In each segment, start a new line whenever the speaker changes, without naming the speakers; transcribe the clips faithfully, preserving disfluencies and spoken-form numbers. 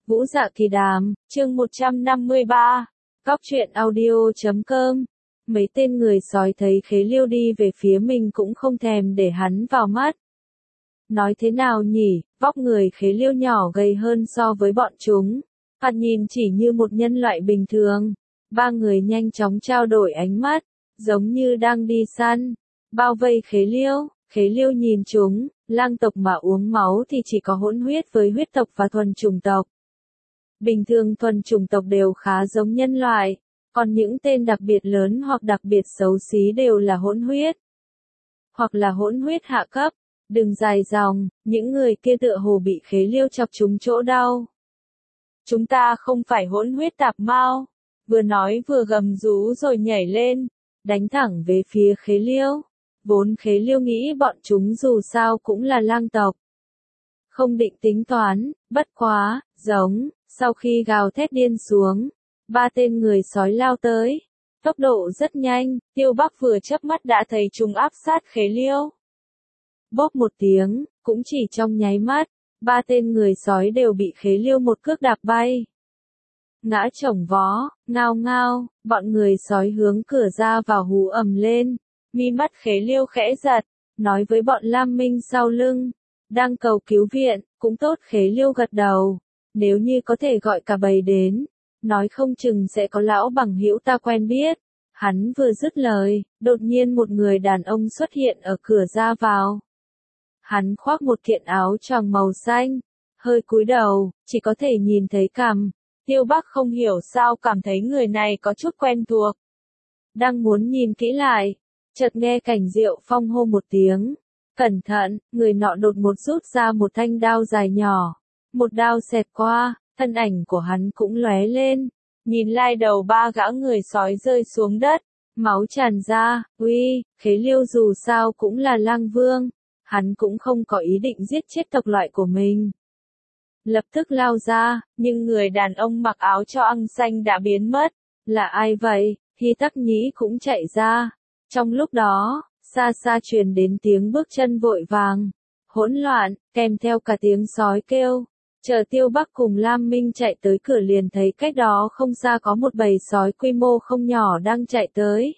Vũ Dạ Kỳ Đàm, chương một trăm năm mươi ba, Góc truyện audio chấm com. Mấy tên người sói thấy Khế Liêu đi về phía mình cũng không thèm để hắn vào mắt. Nói thế nào nhỉ, vóc người Khế Liêu nhỏ gầy hơn so với bọn chúng. Thoạt nhìn chỉ như một nhân loại bình thường. Ba người nhanh chóng trao đổi ánh mắt, giống như đang đi săn. Bao vây Khế Liêu, Khế Liêu nhìn chúng, lang tộc mà uống máu thì chỉ có hỗn huyết với huyết tộc và thuần chủng tộc. Bình thường thuần chủng tộc đều khá giống nhân loại, còn những tên đặc biệt lớn hoặc đặc biệt xấu xí đều là hỗn huyết. Hoặc là hỗn huyết hạ cấp, đừng dài dòng, những người kia tựa hồ bị Khế Liêu chọc trúng chỗ đau. Chúng ta không phải hỗn huyết tạp mao, vừa nói vừa gầm rú rồi nhảy lên, đánh thẳng về phía Khế Liêu. Vốn Khế Liêu nghĩ bọn chúng dù sao cũng là lang tộc. Không định tính toán, bất quá, giống, sau khi gào thét điên xuống, ba tên người sói lao tới. Tốc độ rất nhanh, Tiêu Bắc vừa chớp mắt đã thấy chúng áp sát Khế Liêu. Bốp một tiếng, cũng chỉ trong nháy mắt, ba tên người sói đều bị Khế Liêu một cước đạp bay. Ngã chồng vó, ngao ngao, bọn người sói hướng cửa ra vào hú ầm lên. Mi mắt Khế Liêu khẽ giật, nói với bọn Lam Minh sau lưng, đang cầu cứu viện, cũng tốt. Khế Liêu gật đầu, nếu như có thể gọi cả bầy đến, nói không chừng sẽ có lão bằng hữu ta quen biết. Hắn vừa dứt lời, đột nhiên một người đàn ông xuất hiện ở cửa ra vào. Hắn khoác một kiện áo choàng màu xanh, hơi cúi đầu, chỉ có thể nhìn thấy cằm. Tiêu Bắc không hiểu sao cảm thấy người này có chút quen thuộc. Đang muốn nhìn kỹ lại, chợt nghe Cảnh Diệu Phong hô một tiếng. Cẩn thận, người nọ đột một rút ra một thanh đao dài nhỏ. Một đao xẹt qua, thân ảnh của hắn cũng lóe lên. Nhìn lai đầu ba gã người sói rơi xuống đất, máu tràn ra. Uy, Khế Liêu dù sao cũng là lang vương. Hắn cũng không có ý định giết chết tộc loại của mình. Lập tức lao ra, nhưng người đàn ông mặc áo choàng xanh đã biến mất. Là ai vậy? Hy Tắc Nhĩ cũng chạy ra. Trong lúc đó, xa xa truyền đến tiếng bước chân vội vàng, hỗn loạn, kèm theo cả tiếng sói kêu. Chờ Tiêu Bắc cùng Lam Minh chạy tới cửa liền thấy cách đó không xa có một bầy sói quy mô không nhỏ đang chạy tới.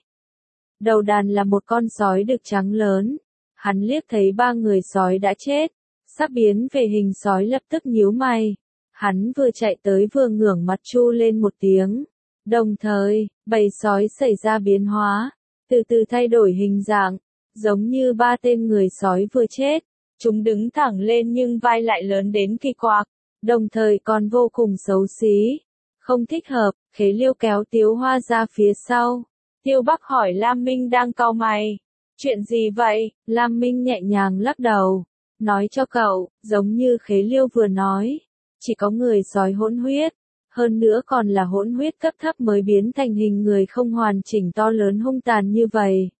Đầu đàn là một con sói đực trắng lớn. Hắn liếc thấy ba người sói đã chết, sắp biến về hình sói lập tức nhíu mày. Hắn vừa chạy tới vừa ngửa mặt chu lên một tiếng. Đồng thời, bầy sói xảy ra biến hóa, từ từ thay đổi hình dạng, giống như ba tên người sói vừa chết. Chúng đứng thẳng lên nhưng vai lại lớn đến kỳ quặc, đồng thời còn vô cùng xấu xí. Không thích hợp, Khế Liêu kéo Tiếu Hoa ra phía sau. Tiêu Bắc hỏi Lam Minh đang cau mày. Chuyện gì vậy? Lam Minh nhẹ nhàng lắc đầu. Nói cho cậu, giống như Khế Liêu vừa nói. Chỉ có người sói hỗn huyết. Hơn nữa còn là hỗn huyết cấp thấp mới biến thành hình người không hoàn chỉnh to lớn hung tàn như vậy.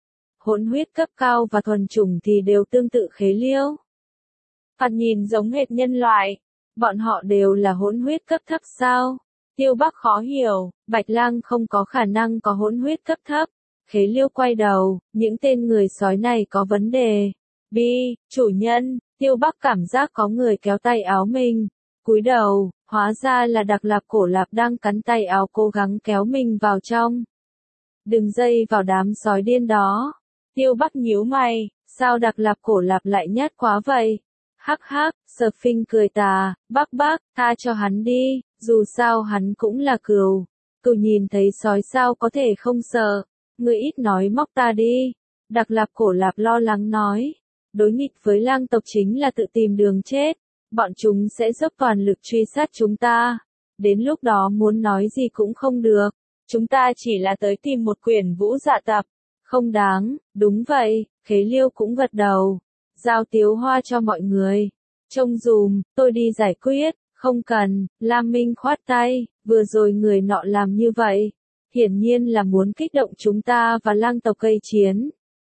Hỗn huyết cấp cao và thuần chủng thì đều tương tự Khế Liêu. Thoạt nhìn giống hệt nhân loại. Bọn họ đều là hỗn huyết cấp thấp sao? Tiêu Bắc khó hiểu, Bạch Lang không có khả năng có hỗn huyết cấp thấp. Khế Liêu quay đầu, những tên người sói này có vấn đề. Bi, chủ nhân, Tiêu Bắc cảm giác có người kéo tay áo mình. Cúi đầu, hóa ra là Đặc Lạp Cổ Lạp đang cắn tay áo cố gắng kéo mình vào trong. Đừng dây vào đám sói điên đó. Tiêu Bắc nhíu mày, sao Đặc Lạp Cổ Lạp lại nhát quá vậy? Hắc hắc, Sở Phinh cười tà, bác bác, tha cho hắn đi, dù sao hắn cũng là cừu. Cừu nhìn thấy sói sao có thể không sợ. Ngươi ít nói móc ta đi. Đặc Lạp Cổ Lạp lo lắng nói. Đối nghịch với lang tộc chính là tự tìm đường chết. Bọn chúng sẽ dốc toàn lực truy sát chúng ta. Đến lúc đó muốn nói gì cũng không được. Chúng ta chỉ là tới tìm một quyển Vũ Dạ tập. Không đáng, đúng vậy, Khế Liêu cũng gật đầu. Giao Tiếu Hoa cho mọi người. Trông dùm, tôi đi giải quyết, không cần. Lam Minh khoát tay, vừa rồi người nọ làm như vậy. Hiển nhiên là muốn kích động chúng ta và lang tộc gây chiến.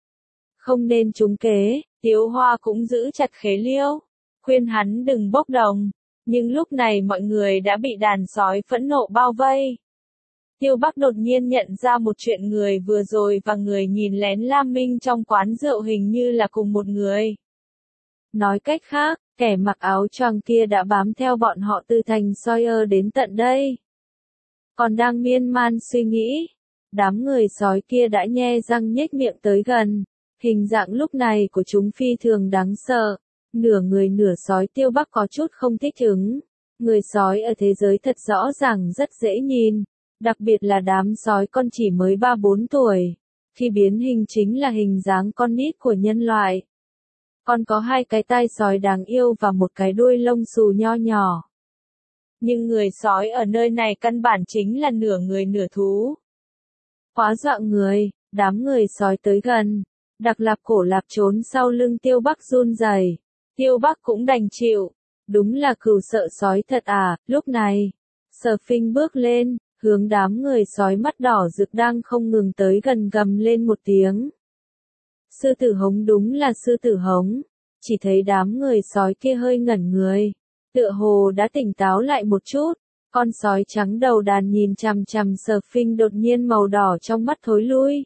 Không nên trúng kế. Tiếu Hoa cũng giữ chặt Khế Liêu, khuyên hắn đừng bốc đồng. Nhưng lúc này mọi người đã bị đàn sói phẫn nộ bao vây. Tiêu Bắc đột nhiên nhận ra một chuyện, người vừa rồi và người nhìn lén Lam Minh trong quán rượu hình như là cùng một người. Nói cách khác, Kẻ mặc áo choàng kia đã bám theo bọn họ từ thành Sawyer đến tận đây. Còn đang miên man suy nghĩ, đám người sói kia đã nhe răng nhếch miệng tới gần. Hình dạng lúc này của chúng phi thường đáng sợ. Nửa người nửa sói Tiêu Bắc có chút không thích ứng. Người sói ở thế giới thật rõ ràng rất dễ nhìn. Đặc biệt là đám sói con chỉ mới ba bốn tuổi. Khi biến hình chính là hình dáng con nít của nhân loại. Còn có hai cái tai sói đáng yêu và một cái đuôi lông xù nho nhỏ. Nhưng người sói ở nơi này căn bản chính là nửa người nửa thú. Quá dọa người, đám người sói tới gần. Đặc Lạp Cổ Lạp trốn sau lưng Tiêu Bắc run rẩy. Tiêu Bắc cũng đành chịu. Đúng là cừu sợ sói thật à, lúc này. Sở Phinh bước lên, hướng đám người sói mắt đỏ rực đang không ngừng tới gần gầm lên một tiếng. Sư tử hống, đúng là sư tử hống. Chỉ thấy đám người sói kia hơi ngẩn người. Tựa hồ đã tỉnh táo lại một chút. Con sói trắng đầu đàn nhìn chằm chằm Sở Phinh, đột nhiên màu đỏ trong mắt thối lui.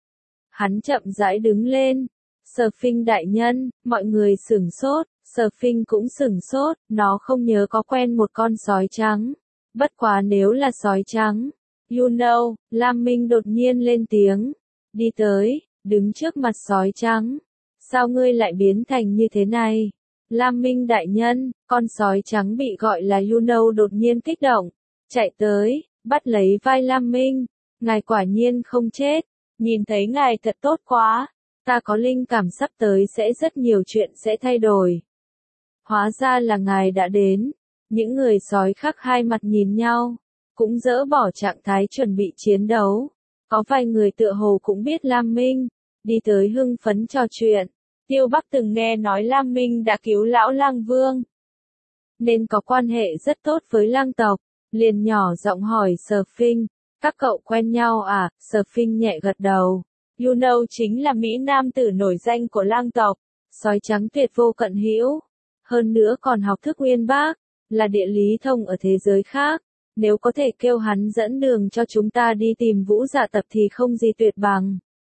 Hắn chậm rãi đứng lên. Sở Phinh đại nhân, mọi người sửng sốt. Sở Phinh cũng sửng sốt, nó không nhớ có quen một con sói trắng. Bất quá nếu là sói trắng. You know, Lam Minh đột nhiên lên tiếng. Đi tới, đứng trước mặt sói trắng. Sao ngươi lại biến thành như thế này? Lam Minh đại nhân, con sói trắng bị gọi là You know đột nhiên kích động. Chạy tới, bắt lấy vai Lam Minh. Ngài quả nhiên không chết. Nhìn thấy ngài thật tốt quá. Ta có linh cảm sắp tới sẽ rất nhiều chuyện sẽ thay đổi. Hóa ra là ngài đã đến. Những người sói khác hai mặt nhìn nhau. Cũng dỡ bỏ trạng thái chuẩn bị chiến đấu. Có vài người tựa hồ cũng biết Lam Minh. Đi tới hưng phấn trò chuyện. Tiêu Bắc từng nghe nói Lam Minh đã cứu lão lang vương. Nên có quan hệ rất tốt với lang tộc. Liền nhỏ giọng hỏi Sở Phinh. Các cậu quen nhau à? Sở Phinh nhẹ gật đầu. You know chính là Mỹ Nam tử nổi danh của lang tộc. Sói trắng tuyệt vô cận hữu. Hơn nữa còn học thức uyên bác. Là địa lý thông ở thế giới khác. Nếu có thể kêu hắn dẫn đường cho chúng ta đi tìm Vũ Dạ Tập thì không gì tuyệt bằng.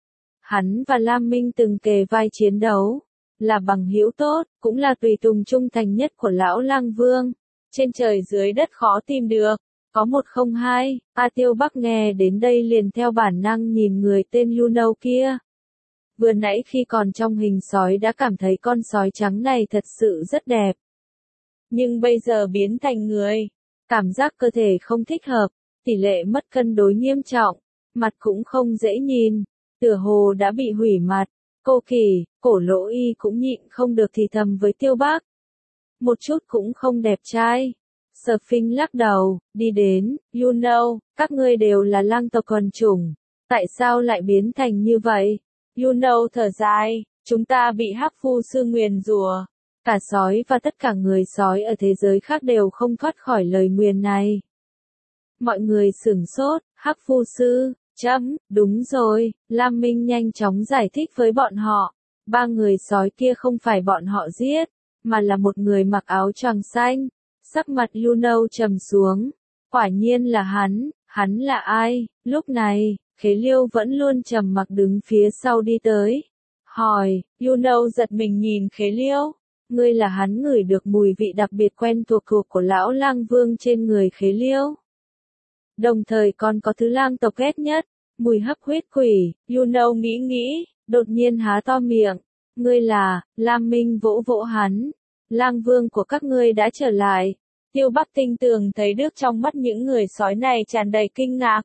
Hắn và Lam Minh từng kề vai chiến đấu. Là bằng hữu tốt, cũng là tùy tùng trung thành nhất của lão lang vương. Trên trời dưới đất khó tìm được. Có một không hai, A Tiêu Bắc nghe đến đây liền theo bản năng nhìn người tên You know kia. Vừa nãy khi còn trong hình sói đã cảm thấy con sói trắng này thật sự rất đẹp. Nhưng bây giờ biến thành người. Cảm giác cơ thể không thích hợp, tỷ lệ mất cân đối nghiêm trọng, mặt cũng không dễ nhìn, tựa hồ đã bị hủy mặt. Cô Kỳ, Cổ Lỗ Y cũng nhịn không được thì thầm với Tiêu Bắc. Một chút cũng không đẹp trai. Sở Phinh lắc đầu, đi đến, You know, các ngươi đều là lang tộc quần chủng. Tại sao lại biến thành như vậy? You know thở dài, chúng ta bị Hắc Phu Sư nguyền rủa. Cả sói và tất cả người sói ở thế giới khác đều không thoát khỏi lời nguyền này. Mọi người sửng sốt, Hắc Phu Sư, chấm, đúng rồi, Lam Minh nhanh chóng giải thích với bọn họ. Ba người sói kia không phải bọn họ giết, mà là một người mặc áo choàng xanh. Sắc mặt You know trầm xuống. Quả nhiên là hắn, hắn là ai? Lúc này, Khế Liêu vẫn luôn trầm mặc đứng phía sau đi tới. Hỏi, You know giật mình nhìn Khế Liêu. Ngươi là hắn ngửi được mùi vị đặc biệt quen thuộc thuộc của lão lang vương trên người Khế Liêu. Đồng thời còn có thứ lang tộc ghét nhất, mùi hấp huyết quỷ. You know nghĩ nghĩ, đột nhiên há to miệng. Ngươi là, Lam Minh vỗ vỗ hắn. Lang vương của các ngươi đã trở lại. Tiêu Bắc tinh tường thấy được trong mắt những người sói này tràn đầy kinh ngạc.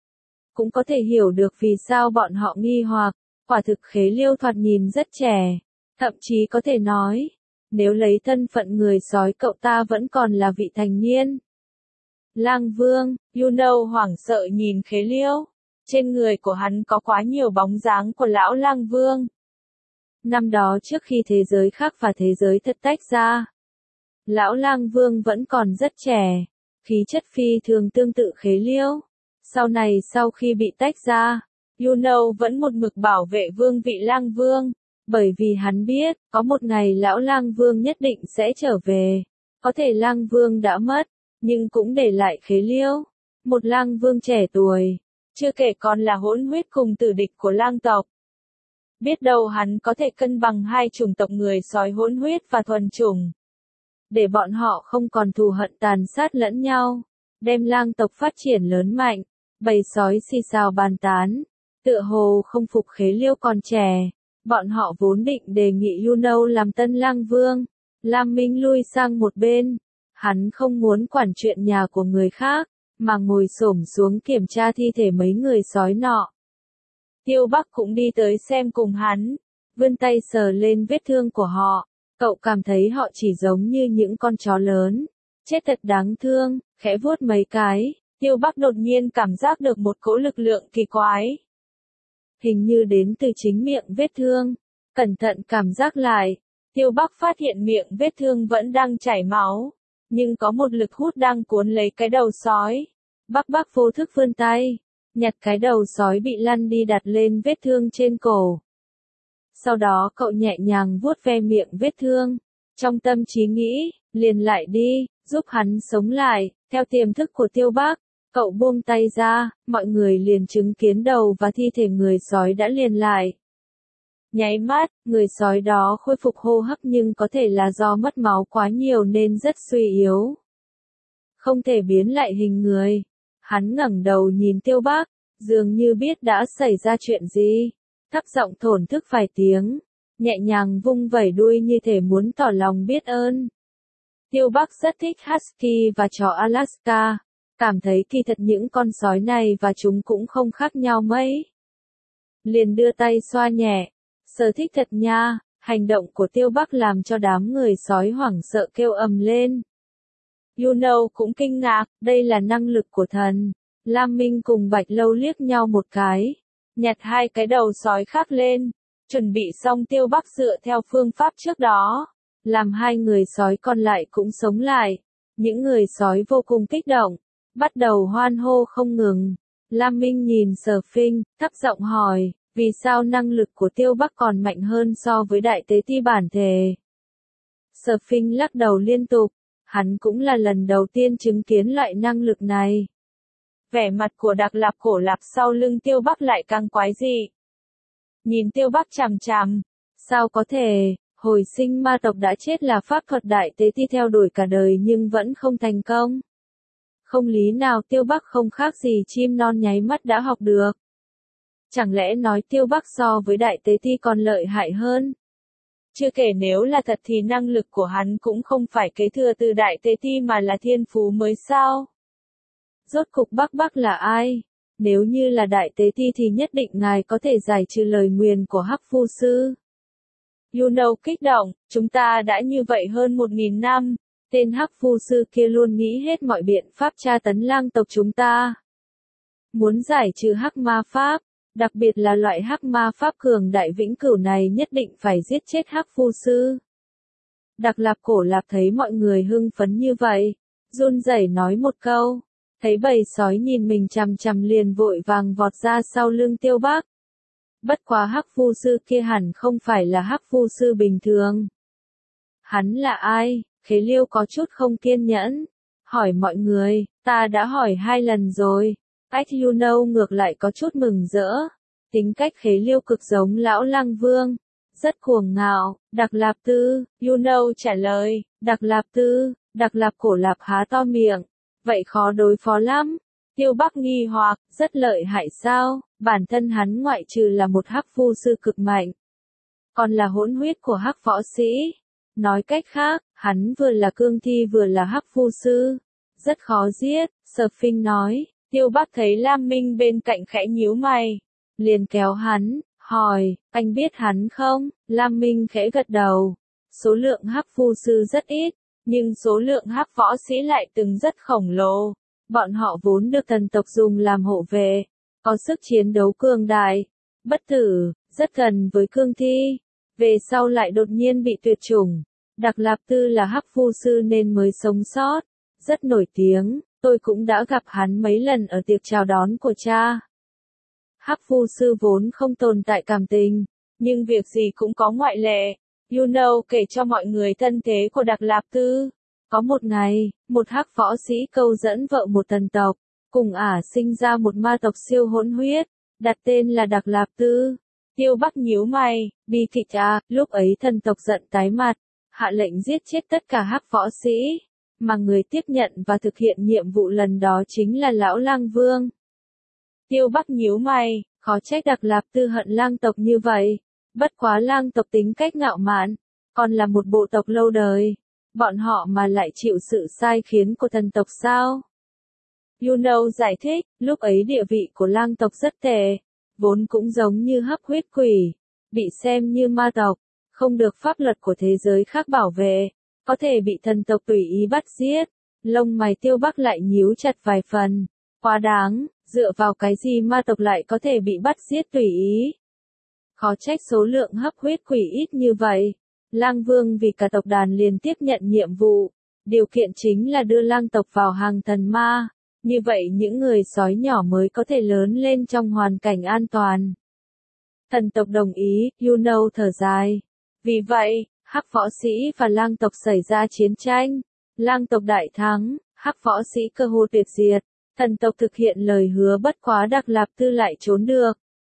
Cũng có thể hiểu được vì sao bọn họ nghi hoặc, quả thực Khế Liêu thoạt nhìn rất trẻ. Thậm chí có thể nói, nếu lấy thân phận người sói cậu ta vẫn còn là vị thành niên. Lang vương, You know hoảng sợ nhìn Khế Liêu. Trên người của hắn có quá nhiều bóng dáng của lão lang vương. Năm đó trước khi thế giới khác và thế giới thật tách ra, lão lang vương vẫn còn rất trẻ, khí chất phi thường tương tự Khế Liêu. Sau này sau khi bị tách ra, You know vẫn một mực bảo vệ vương vị lang vương, bởi vì hắn biết, có một ngày lão lang vương nhất định sẽ trở về. Có thể lang vương đã mất, nhưng cũng để lại Khế Liêu, một lang vương trẻ tuổi, chưa kể còn là hỗn huyết cùng tử địch của lang tộc. Biết đâu hắn có thể cân bằng hai chủng tộc người sói hỗn huyết và thuần chủng. để bọn họ không còn thù hận tàn sát lẫn nhau, đem lang tộc phát triển lớn mạnh, bầy sói xì xào bàn tán, tựa hồ không phục Khế Liêu còn trẻ, bọn họ vốn định đề nghị Yuno làm tân lang vương. Lam Minh lui sang một bên, hắn không muốn quản chuyện nhà của người khác, mà ngồi xổm xuống kiểm tra thi thể mấy người sói nọ. Tiêu Bắc cũng đi tới xem cùng hắn, vươn tay sờ lên vết thương của họ, cậu cảm thấy họ chỉ giống như những con chó lớn, chết thật đáng thương, khẽ vuốt mấy cái, Tiêu Bắc đột nhiên cảm giác được một cỗ lực lượng kỳ quái. Hình như đến từ chính miệng vết thương, cẩn thận cảm giác lại, Tiêu Bắc phát hiện miệng vết thương vẫn đang chảy máu, nhưng có một lực hút đang cuốn lấy cái đầu sói. Bắc Bắc vô thức vươn tay, nhặt cái đầu sói bị lăn đi đặt lên vết thương trên cổ. Sau đó cậu nhẹ nhàng vuốt ve miệng vết thương, trong tâm trí nghĩ, liền lại đi, giúp hắn sống lại, theo tiềm thức của Tiêu Bắc. Cậu buông tay ra, mọi người liền chứng kiến đầu và thi thể người sói đã liền lại. Nháy mắt, người sói đó khôi phục hô hấp nhưng có thể là do mất máu quá nhiều nên rất suy yếu. Không thể biến lại hình người. Hắn ngẩng đầu nhìn Tiêu Bắc, dường như biết đã xảy ra chuyện gì. Thấp giọng thổn thức vài tiếng, nhẹ nhàng vung vẩy đuôi như thể muốn tỏ lòng biết ơn. Tiêu Bắc rất thích Husky và chó Alaska, cảm thấy kỳ thật những con sói này và chúng cũng không khác nhau mấy. Liền đưa tay xoa nhẹ, sở thích thật nha, hành động của Tiêu Bắc làm cho đám người sói hoảng sợ kêu ầm lên. Yuno cũng kinh ngạc, đây là năng lực của thần. Lam Minh cùng Bạch Lâu liếc nhau một cái, nhặt hai cái đầu sói khác lên, chuẩn bị xong Tiêu Bắc dựa theo phương pháp trước đó, làm hai người sói còn lại cũng sống lại. Những người sói vô cùng kích động, bắt đầu hoan hô không ngừng. Lam Minh nhìn Sở Phinh, thấp giọng hỏi, vì sao năng lực của Tiêu Bắc còn mạnh hơn so với đại tế ti bản thể? Sở Phinh lắc đầu liên tục, hắn cũng là lần đầu tiên chứng kiến loại năng lực này. Vẻ mặt của Đặc Lạp Cổ Lạp sau lưng Tiêu Bắc lại càng quái dị. Nhìn Tiêu Bắc chằm chằm, sao có thể, hồi sinh ma tộc đã chết là pháp thuật đại tế ti theo đuổi cả đời nhưng vẫn không thành công. Không lý nào Tiêu Bắc không khác gì chim non nháy mắt đã học được. Chẳng lẽ nói Tiêu Bắc so với đại tế ti còn lợi hại hơn? Chưa kể nếu là thật thì năng lực của hắn cũng không phải kế thừa từ đại tế ti mà là thiên phú mới sao? Rốt cục Bắc Bắc là ai? Nếu như là đại tế ti thì nhất định ngài có thể giải trừ lời nguyền của Hắc Phu Sư. Yuno kích động, chúng ta đã như vậy hơn một nghìn năm, tên Hắc Phu Sư kia luôn nghĩ hết mọi biện pháp tra tấn lang tộc chúng ta. Muốn giải trừ Hắc Ma Pháp, đặc biệt là loại Hắc Ma Pháp cường đại vĩnh cửu này nhất định phải giết chết Hắc Phu Sư. Đặc Lạp Cổ Lạp thấy mọi người hưng phấn như vậy, run rẩy nói một câu. Thấy bầy sói nhìn mình chằm chằm liền vội vàng vọt ra sau lưng Tiêu Bắc. Bất quá Hắc Phu Sư kia hẳn không phải là Hắc Phu Sư bình thường. Hắn là ai? Khế Liêu có chút không kiên nhẫn. Hỏi mọi người, ta đã hỏi hai lần rồi. Ách Yuno ngược lại có chút mừng rỡ. Tính cách Khế Liêu cực giống lão lang vương. Rất cuồng ngạo. Đặc Lạp Tư, Yuno trả lời. Đặc Lạp Tư, Đặc Lạp Cổ Lạp há to miệng. Vậy khó đối phó lắm. Tiêu Bắc nghi hoặc, rất lợi hại sao? Bản thân hắn ngoại trừ là một Hắc Phu Sư cực mạnh, còn là hỗn huyết của Hắc võ sĩ. Nói cách khác, hắn vừa là cương thi vừa là Hắc Phu Sư. Rất khó giết, Sở Phinh nói. Tiêu Bắc thấy Lam Minh bên cạnh khẽ nhíu mày. Liền kéo hắn, hỏi, anh biết hắn không? Lam Minh khẽ gật đầu. Số lượng Hắc Phu Sư rất ít, nhưng số lượng Hắc võ sĩ lại từng rất khổng lồ. Bọn họ vốn được thần tộc dùng làm hộ vệ, có sức chiến đấu cường đại, bất tử, rất gần với cương thi. Về sau lại đột nhiên bị tuyệt chủng. Đặc Lạp Tư là Hắc Phu Sư nên mới sống sót, rất nổi tiếng, tôi cũng đã gặp hắn mấy lần ở tiệc chào đón của cha. Hắc Phu Sư vốn không tồn tại cảm tình, nhưng việc gì cũng có ngoại lệ. Yuno kể cho mọi người thân thế của Đặc Lạp Tư. Có một ngày, một Hắc võ sĩ câu dẫn vợ một thần tộc, cùng ả sinh ra một ma tộc siêu hỗn huyết, đặt tên là Đặc Lạp Tư. Tiêu Bắc nhíu mày, bi kịch à, lúc ấy thần tộc giận tái mặt, hạ lệnh giết chết tất cả hắc võ sĩ, mà người tiếp nhận và thực hiện nhiệm vụ lần đó chính là lão lang vương. Tiêu Bắc nhíu mày, khó trách Đặc Lạp Tư hận lang tộc như vậy, bất quá lang tộc tính cách ngạo mạn, còn là một bộ tộc lâu đời, bọn họ mà lại chịu sự sai khiến của thần tộc sao? Yuno giải thích, lúc ấy địa vị của lang tộc rất tệ, vốn cũng giống như hấp huyết quỷ, bị xem như ma tộc, không được pháp luật của thế giới khác bảo vệ, có thể bị thần tộc tùy ý bắt giết. Lông mày Tiêu Bắc lại nhíu chặt vài phần, quá đáng, dựa vào cái gì ma tộc lại có thể bị bắt giết tùy ý? Khó trách số lượng hấp huyết quỷ ít như vậy. Lang Vương vì cả tộc đàn liền tiếp nhận nhiệm vụ, điều kiện chính là đưa lang tộc vào hàng thần ma, như vậy những người sói nhỏ mới có thể lớn lên trong hoàn cảnh an toàn. Thần tộc đồng ý, Yuno thở dài. Vì vậy, hắc võ sĩ và lang tộc xảy ra chiến tranh, lang tộc đại thắng, hắc võ sĩ cơ hồ tuyệt diệt, thần tộc thực hiện lời hứa bất quá Đặc Lạp Tư lại trốn được.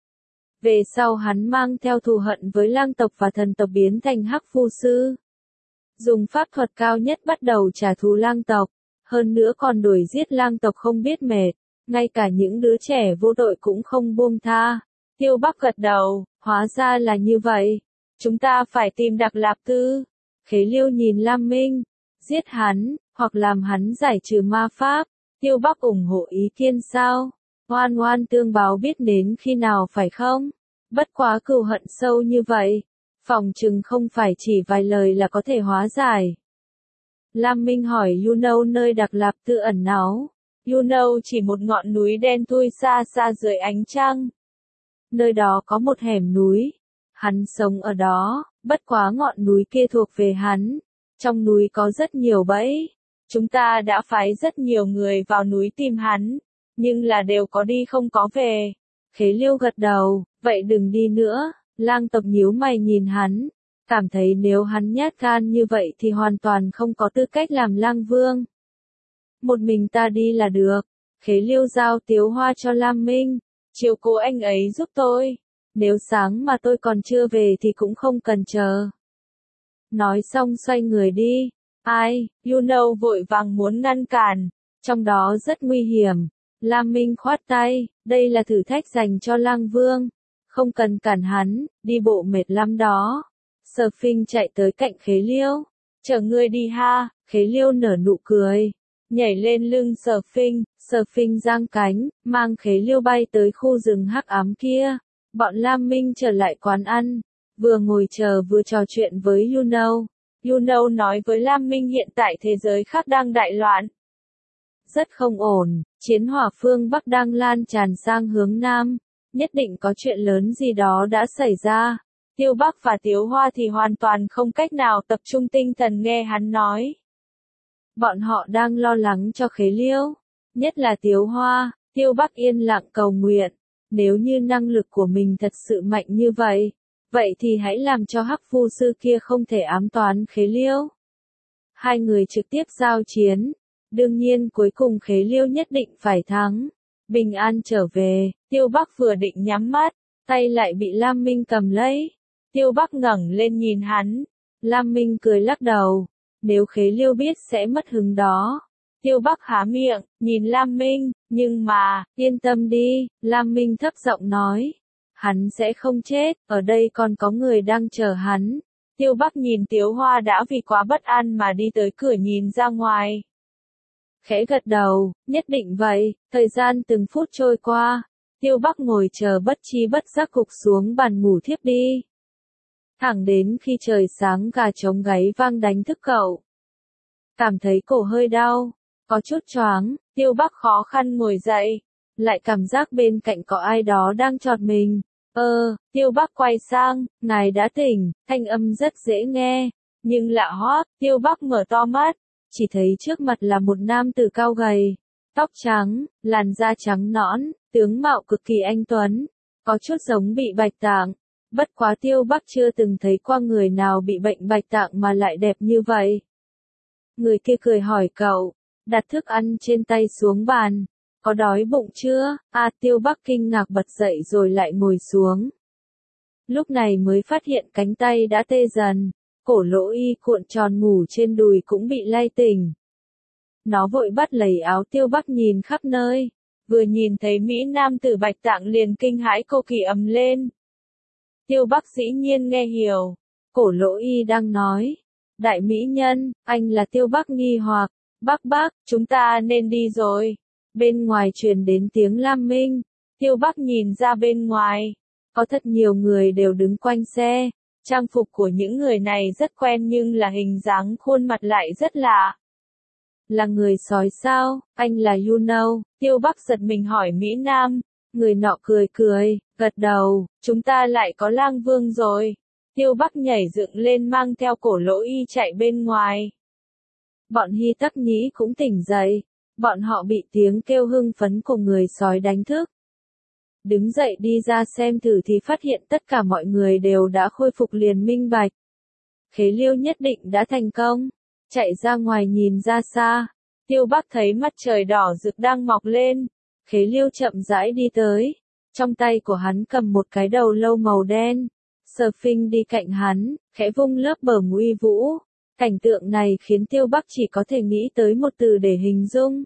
Về sau hắn mang theo thù hận với lang tộc và thần tộc biến thành hắc phu sư. Dùng pháp thuật cao nhất bắt đầu trả thù lang tộc, hơn nữa còn đuổi giết lang tộc không biết mệt, ngay cả những đứa trẻ vô tội cũng không buông tha. Tiêu Bắc gật đầu, hóa ra là như vậy. Chúng ta phải tìm Đặc Lạp Tư. Khế Liêu nhìn Lam Minh, giết hắn, hoặc làm hắn giải trừ ma pháp. Tiêu Bắc ủng hộ ý kiến sao? Oan oan tương báo biết đến khi nào phải không? Bất quá cừu hận sâu như vậy, phòng chừng không phải chỉ vài lời là có thể hóa giải. Lam Minh hỏi Yuno nơi Đặc Lạp Tư ẩn náu. Yuno chỉ một ngọn núi đen thui xa xa dưới ánh trăng. Nơi đó có một hẻm núi. Hắn sống ở đó, bất quá ngọn núi kia thuộc về hắn. Trong núi có rất nhiều bẫy. Chúng ta đã phái rất nhiều người vào núi tìm hắn, nhưng là đều có đi không có về. Khế Liêu gật đầu, vậy đừng đi nữa. Lang tộc nhíu mày nhìn hắn, cảm thấy nếu hắn nhát gan như vậy thì hoàn toàn không có tư cách làm lang vương. Một mình ta đi là được. Khế Liêu giao Tiếu Hoa cho Lam Minh, chiếu cố anh ấy giúp tôi. Nếu sáng mà tôi còn chưa về thì cũng không cần chờ. Nói xong xoay người đi. Ai? Yuno vội vàng muốn ngăn cản, trong đó rất nguy hiểm. Lam Minh khoát tay, đây là thử thách dành cho lang vương. Không cần cản hắn, đi bộ mệt lắm đó. Sở Phinh chạy tới cạnh Khế Liêu. Chở ngươi đi ha. Khế Liêu nở nụ cười, nhảy lên lưng Sở Phinh. Sở Phinh giang cánh, mang Khế Liêu bay tới khu rừng hắc ám kia. Bọn Lam Minh trở lại quán ăn, vừa ngồi chờ vừa trò chuyện với Yuno. Yuno nói với Lam Minh hiện tại thế giới khác đang đại loạn. Rất không ổn, chiến hỏa phương Bắc đang lan tràn sang hướng Nam. Nhất định có chuyện lớn gì đó đã xảy ra. Tiêu Bắc và Tiếu Hoa thì hoàn toàn không cách nào tập trung tinh thần nghe hắn nói. Bọn họ đang lo lắng cho Khế Liêu, nhất là Tiếu Hoa. Tiêu Bắc yên lặng cầu nguyện, nếu như năng lực của mình thật sự mạnh như vậy, vậy thì hãy làm cho hắc phu sư kia không thể ám toán Khế Liêu. Hai người trực tiếp giao chiến, đương nhiên cuối cùng Khế Liêu nhất định phải thắng. Bình an trở về, Tiêu Bắc vừa định nhắm mắt, tay lại bị Lam Minh cầm lấy. Tiêu Bắc ngẩng lên nhìn hắn, Lam Minh cười lắc đầu, nếu Khế Liêu biết sẽ mất hứng đó. Tiêu Bắc há miệng, nhìn Lam Minh, nhưng mà, yên tâm đi, Lam Minh thấp giọng nói. Hắn sẽ không chết, ở đây còn có người đang chờ hắn. Tiêu Bắc nhìn Tiếu Hoa đã vì quá bất an mà đi tới cửa nhìn ra ngoài. Khẽ gật đầu, nhất định vậy. Thời gian từng phút trôi qua, Tiêu Bắc ngồi chờ bất chi bất giác gục xuống bàn ngủ thiếp đi. Thẳng đến khi trời sáng gà trống gáy vang đánh thức cậu. Cảm thấy cổ hơi đau, có chút choáng, Tiêu Bắc khó khăn ngồi dậy, lại cảm giác bên cạnh có ai đó đang chọt mình. Ơ, Tiêu Bắc quay sang, ngài đã tỉnh, thanh âm rất dễ nghe, nhưng lạ hoắc. Tiêu Bắc mở to mắt, chỉ thấy trước mặt là một nam tử cao gầy, tóc trắng, làn da trắng nõn, tướng mạo cực kỳ anh tuấn, có chút giống bị bạch tạng. Bất quá Tiêu Bắc chưa từng thấy qua người nào bị bệnh bạch tạng mà lại đẹp như vậy. Người kia cười hỏi cậu, đặt thức ăn trên tay xuống bàn. Có đói bụng chưa? À, Tiêu Bắc kinh ngạc bật dậy rồi lại ngồi xuống. Lúc này mới phát hiện cánh tay đã tê dần, Cổ Lỗ Y cuộn tròn ngủ trên đùi cũng bị lay tỉnh. Nó vội bắt lấy áo Tiêu Bắc nhìn khắp nơi. Vừa nhìn thấy Mỹ Nam tử Bạch Tạng liền kinh hãi cô kỳ ầm lên. Tiêu Bắc dĩ nhiên nghe hiểu. Cổ Lỗ Y đang nói. Đại mỹ nhân, anh là Tiêu Bắc nghi hoặc. Bác bác, chúng ta nên đi rồi. Bên ngoài truyền đến tiếng Lam Minh. Tiêu Bắc nhìn ra bên ngoài. Có thật nhiều người đều đứng quanh xe. Trang phục của những người này rất quen nhưng là hình dáng khuôn mặt lại rất lạ. Là người sói sao, anh là You Know, Tiêu Bắc giật mình hỏi Mỹ Nam. Người nọ cười cười, gật đầu, chúng ta lại có lang vương rồi. Tiêu Bắc nhảy dựng lên mang theo Cổ Lỗ Y chạy bên ngoài. Bọn Hy Tắc Nhĩ cũng tỉnh dậy. Bọn họ bị tiếng kêu hưng phấn của người sói đánh thức. Đứng dậy đi ra xem thử thì phát hiện tất cả mọi người đều đã khôi phục liền minh bạch. Khế Liêu nhất định đã thành công. Chạy ra ngoài nhìn ra xa. Tiêu Bắc thấy mặt trời đỏ rực đang mọc lên. Khế Liêu chậm rãi đi tới. Trong tay của hắn cầm một cái đầu lâu màu đen. Sở Phinh đi cạnh hắn, khẽ vung lớp bờm uy vũ. Cảnh tượng này khiến Tiêu Bắc chỉ có thể nghĩ tới một từ để hình dung.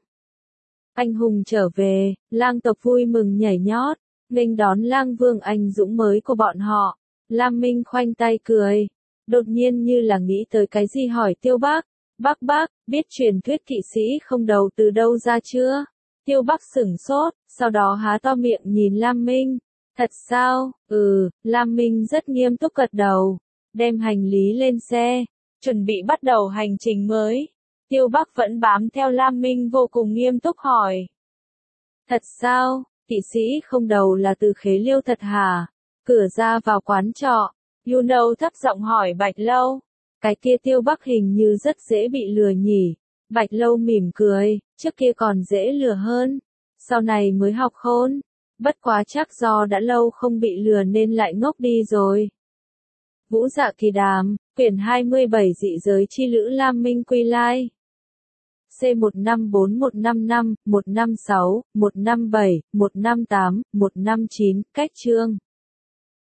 Anh hùng trở về, lang tộc vui mừng nhảy nhót, nghênh đón lang vương anh dũng mới của bọn họ. Lam Minh khoanh tay cười, đột nhiên như là nghĩ tới cái gì hỏi Tiêu Bắc. Bác bác, biết truyền thuyết kỵ sĩ không đầu từ đâu ra chưa? Tiêu Bắc sửng sốt, sau đó há to miệng nhìn Lam Minh. Thật sao? Ừ, Lam Minh rất nghiêm túc gật đầu, đem hành lý lên xe, chuẩn bị bắt đầu hành trình mới. Tiêu Bắc vẫn bám theo Lam Minh vô cùng nghiêm túc hỏi. Thật sao? Kỵ sĩ không đầu là từ Khế Liêu thật hả? Cửa ra vào quán trọ, You Know thấp giọng hỏi Bạch Lâu. Cái kia Tiêu Bắc hình như rất dễ bị lừa nhỉ. Bạch Lâu mỉm cười, trước kia còn dễ lừa hơn. Sau này mới học khôn. Bất quá chắc do đã lâu không bị lừa nên lại ngốc đi rồi. Vũ Dạ Kỳ Đàm, quyển hai mươi bảy dị giới chi lữ Lam Minh Quy Lai. C một năm bốn một năm năm, một năm sáu, một năm bảy, một năm tám, một năm chín, cách chương.